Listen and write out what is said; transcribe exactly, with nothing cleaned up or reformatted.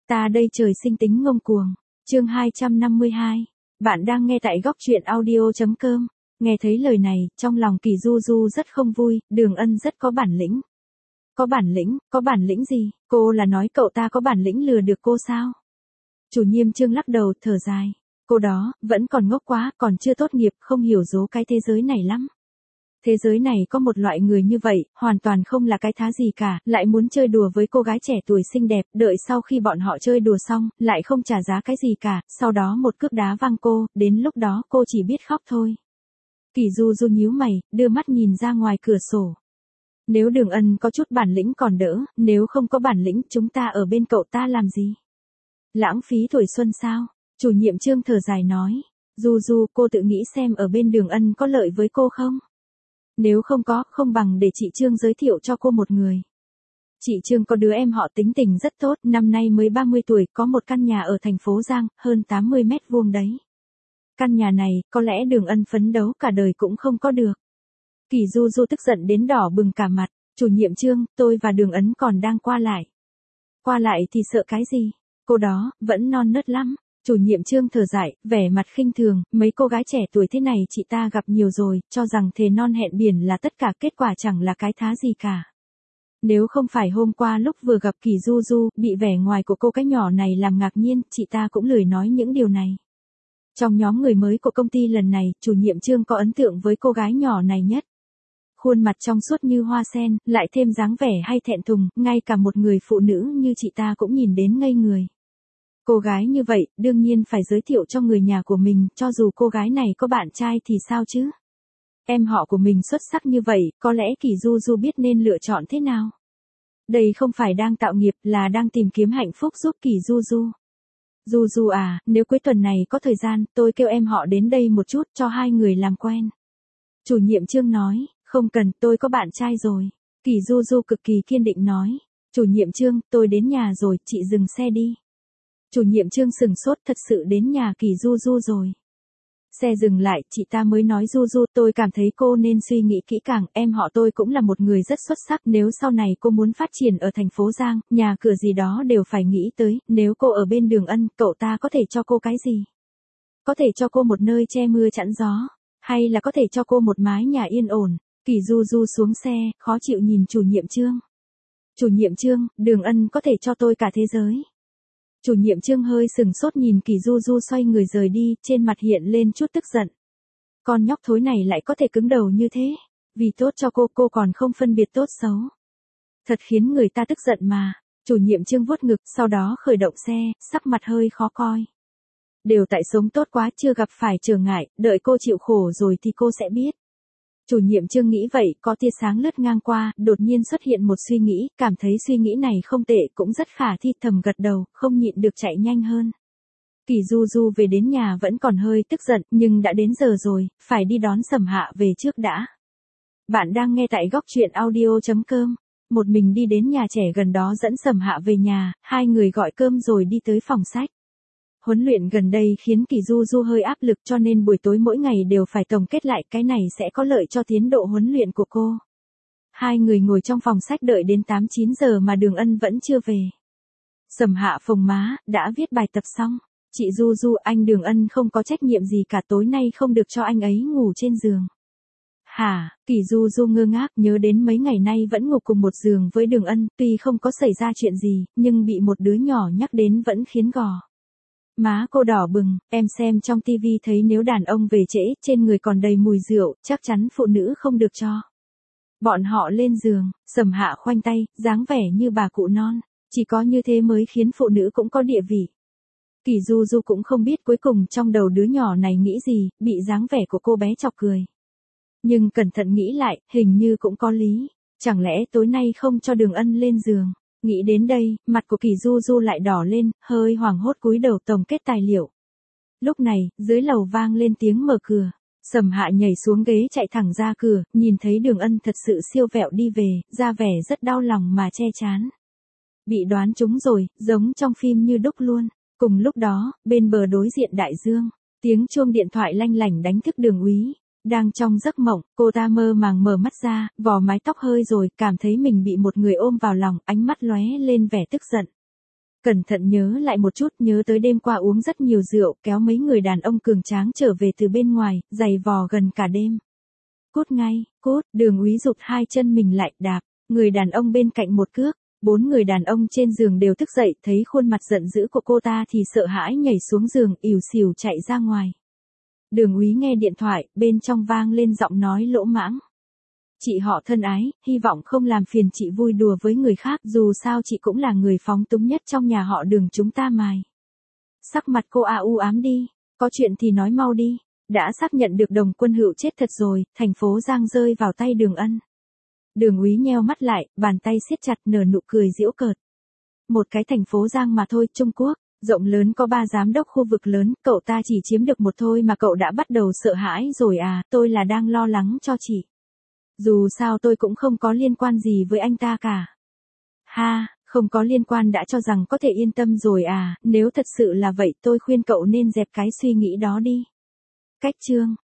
Ta đây trời sinh tính ngông cuồng. Chương hai trăm năm mươi hai. Bạn đang nghe tại góc truyện audio chấm com. Nghe thấy lời này, trong lòng Kỳ Du Du rất không vui, Đường Ân rất có bản lĩnh. Có bản lĩnh, có bản lĩnh gì? Cô là nói cậu ta có bản lĩnh lừa được cô sao? Chủ nhiệm Trương lắc đầu, thở dài. Cô đó, vẫn còn ngốc quá, còn chưa tốt nghiệp, không hiểu dố cái thế giới này lắm. Thế giới này có một loại người như vậy, hoàn toàn không là cái thá gì cả, lại muốn chơi đùa với cô gái trẻ tuổi xinh đẹp, đợi sau khi bọn họ chơi đùa xong, lại không trả giá cái gì cả, sau đó một cước đá văng cô, đến lúc đó cô chỉ biết khóc thôi. Kỳ Du Du nhíu mày, đưa mắt nhìn ra ngoài cửa sổ. Nếu Đường Ân có chút bản lĩnh còn đỡ, nếu không có bản lĩnh chúng ta ở bên cậu ta làm gì? Lãng phí tuổi xuân sao? Chủ nhiệm Trương thở dài nói. Du Du, cô tự nghĩ xem ở bên Đường Ân có lợi với cô không? Nếu không có, không bằng để chị Trương giới thiệu cho cô một người. Chị Trương có đứa em họ tính tình rất tốt, năm nay mới ba mươi tuổi, có một căn nhà ở thành phố Giang, hơn tám mươi mét vuông đấy. Căn nhà này, có lẽ Đường Ân phấn đấu cả đời cũng không có được. Kỳ Du Du tức giận đến đỏ bừng cả mặt. Chủ nhiệm Trương, tôi và Đường Ân còn đang qua lại. Qua lại thì sợ cái gì? Cô đó, vẫn non nớt lắm. Chủ nhiệm Trương thở dài, vẻ mặt khinh thường, mấy cô gái trẻ tuổi thế này chị ta gặp nhiều rồi, cho rằng thề non hẹn biển là tất cả, kết quả chẳng là cái thá gì cả. Nếu không phải hôm qua lúc vừa gặp Kỳ Du Du, bị vẻ ngoài của cô cái nhỏ này làm ngạc nhiên, chị ta cũng lười nói những điều này. Trong nhóm người mới của công ty lần này, chủ nhiệm Trương có ấn tượng với cô gái nhỏ này nhất. Khuôn mặt trong suốt như hoa sen, lại thêm dáng vẻ hay thẹn thùng, ngay cả một người phụ nữ như chị ta cũng nhìn đến ngây người. Cô gái như vậy, đương nhiên phải giới thiệu cho người nhà của mình, cho dù cô gái này có bạn trai thì sao chứ? Em họ của mình xuất sắc như vậy, có lẽ Kỳ Du Du biết nên lựa chọn thế nào? Đây không phải đang tạo nghiệp, là đang tìm kiếm hạnh phúc giúp Kỳ Du Du. Du Du à, nếu cuối tuần này có thời gian, tôi kêu em họ đến đây một chút, cho hai người làm quen. Chủ nhiệm Trương nói, không cần, tôi có bạn trai rồi. Kỳ Du Du cực kỳ kiên định nói. Chủ nhiệm Trương, tôi đến nhà rồi, chị dừng xe đi. Chủ nhiệm Trương sừng sốt, thật sự đến nhà Kỳ Du Du rồi. Xe dừng lại, chị ta mới nói Du Du, tôi cảm thấy cô nên suy nghĩ kỹ càng, em họ tôi cũng là một người rất xuất sắc, nếu sau này cô muốn phát triển ở thành phố Giang, nhà cửa gì đó đều phải nghĩ tới, nếu cô ở bên Đường Ân, cậu ta có thể cho cô cái gì? Có thể cho cô một nơi che mưa chắn gió, hay là có thể cho cô một mái nhà yên ổn? Kỳ Du Du xuống xe, khó chịu nhìn chủ nhiệm Trương. Chủ nhiệm Trương, Đường Ân có thể cho tôi cả thế giới. Chủ nhiệm Trương hơi sừng sốt nhìn Kỳ Du Du xoay người rời đi, trên mặt hiện lên chút tức giận. Con nhóc thối này lại có thể cứng đầu như thế, vì tốt cho cô, cô còn không phân biệt tốt xấu. Thật khiến người ta tức giận mà. Chủ nhiệm Trương vuốt ngực, sau đó khởi động xe, sắc mặt hơi khó coi. Đều tại sống tốt quá, chưa gặp phải trở ngại, đợi cô chịu khổ rồi thì cô sẽ biết. Chủ nhiệm Trương nghĩ vậy, có tia sáng lướt ngang qua, đột nhiên xuất hiện một suy nghĩ, cảm thấy suy nghĩ này không tệ, cũng rất khả thi, thầm gật đầu, không nhịn được chạy nhanh hơn. Kỳ Du Du về đến nhà vẫn còn hơi tức giận, nhưng đã đến giờ rồi, phải đi đón Sầm Hạ về trước đã. Bạn đang nghe tại góc truyện audio chấm com. Một mình đi đến nhà trẻ gần đó dẫn Sầm Hạ về nhà, hai người gọi cơm rồi đi tới phòng sách. Huấn luyện gần đây khiến Kỳ Du Du hơi áp lực, cho nên buổi tối mỗi ngày đều phải tổng kết lại, cái này sẽ có lợi cho tiến độ huấn luyện của cô. Hai người ngồi trong phòng sách đợi đến tám chín giờ mà Đường Ân vẫn chưa về. Sầm Hạ phồng má, đã viết bài tập xong. Chị Du Du, anh Đường Ân không có trách nhiệm gì cả, tối nay không được cho anh ấy ngủ trên giường. Hả? Kỳ Du Du ngơ ngác, nhớ đến mấy ngày nay vẫn ngủ cùng một giường với Đường Ân, tuy không có xảy ra chuyện gì, nhưng bị một đứa nhỏ nhắc đến vẫn khiến gò. Má cô đỏ bừng, em xem trong tivi thấy nếu đàn ông về trễ, trên người còn đầy mùi rượu, chắc chắn phụ nữ không được cho bọn họ lên giường. Sầm Hạ khoanh tay, dáng vẻ như bà cụ non, chỉ có như thế mới khiến phụ nữ cũng có địa vị. Kỳ Du Du cũng không biết cuối cùng trong đầu đứa nhỏ này nghĩ gì, bị dáng vẻ của cô bé chọc cười. Nhưng cẩn thận nghĩ lại, hình như cũng có lý, chẳng lẽ tối nay không cho Đường Ân lên giường? Nghĩ đến đây, mặt của Kỳ Du Du lại đỏ lên, hơi hoảng hốt cúi đầu tổng kết tài liệu. Lúc này, dưới lầu vang lên tiếng mở cửa. Sầm Hạ nhảy xuống ghế chạy thẳng ra cửa, nhìn thấy Đường Ân thật sự siêu vẹo đi về, ra vẻ rất đau lòng mà che chán. Bị đoán trúng rồi, giống trong phim như đúc luôn. Cùng lúc đó, bên bờ đối diện đại dương, tiếng chuông điện thoại lanh lảnh đánh thức Đường Úy. Đang trong giấc mộng, cô ta mơ màng mở mắt ra, vò mái tóc hơi rồi, cảm thấy mình bị một người ôm vào lòng, ánh mắt lóe lên vẻ tức giận. Cẩn thận nhớ lại một chút, nhớ tới đêm qua uống rất nhiều rượu, kéo mấy người đàn ông cường tráng trở về từ bên ngoài, giày vò gần cả đêm. Cút ngay, cút, Đường Úy giục hai chân mình lại, đạp, người đàn ông bên cạnh một cước. Bốn người đàn ông trên giường đều thức dậy, thấy khuôn mặt giận dữ của cô ta thì sợ hãi nhảy xuống giường, ỉu xìu chạy ra ngoài. Đường Úy nghe điện thoại, bên trong vang lên giọng nói lỗ mãng. Chị họ thân ái, hy vọng không làm phiền chị vui đùa với người khác, dù sao chị cũng là người phóng túng nhất trong nhà họ Đường chúng ta mài. Sắc mặt cô a u ám đi, có chuyện thì nói mau đi, đã xác nhận được Đồng Quân Hữu chết thật rồi, thành phố Giang rơi vào tay Đường Ân. Đường Úy nheo mắt lại, bàn tay siết chặt, nở nụ cười giễu cợt. Một cái thành phố Giang mà thôi, Trung Quốc, rộng lớn có ba giám đốc khu vực lớn, cậu ta chỉ chiếm được một thôi mà cậu đã bắt đầu sợ hãi rồi à, tôi là đang lo lắng cho chị. Dù sao tôi cũng không có liên quan gì với anh ta cả. Ha, không có liên quan đã cho rằng có thể yên tâm rồi à, nếu thật sự là vậy tôi khuyên cậu nên dẹp cái suy nghĩ đó đi. Cách chương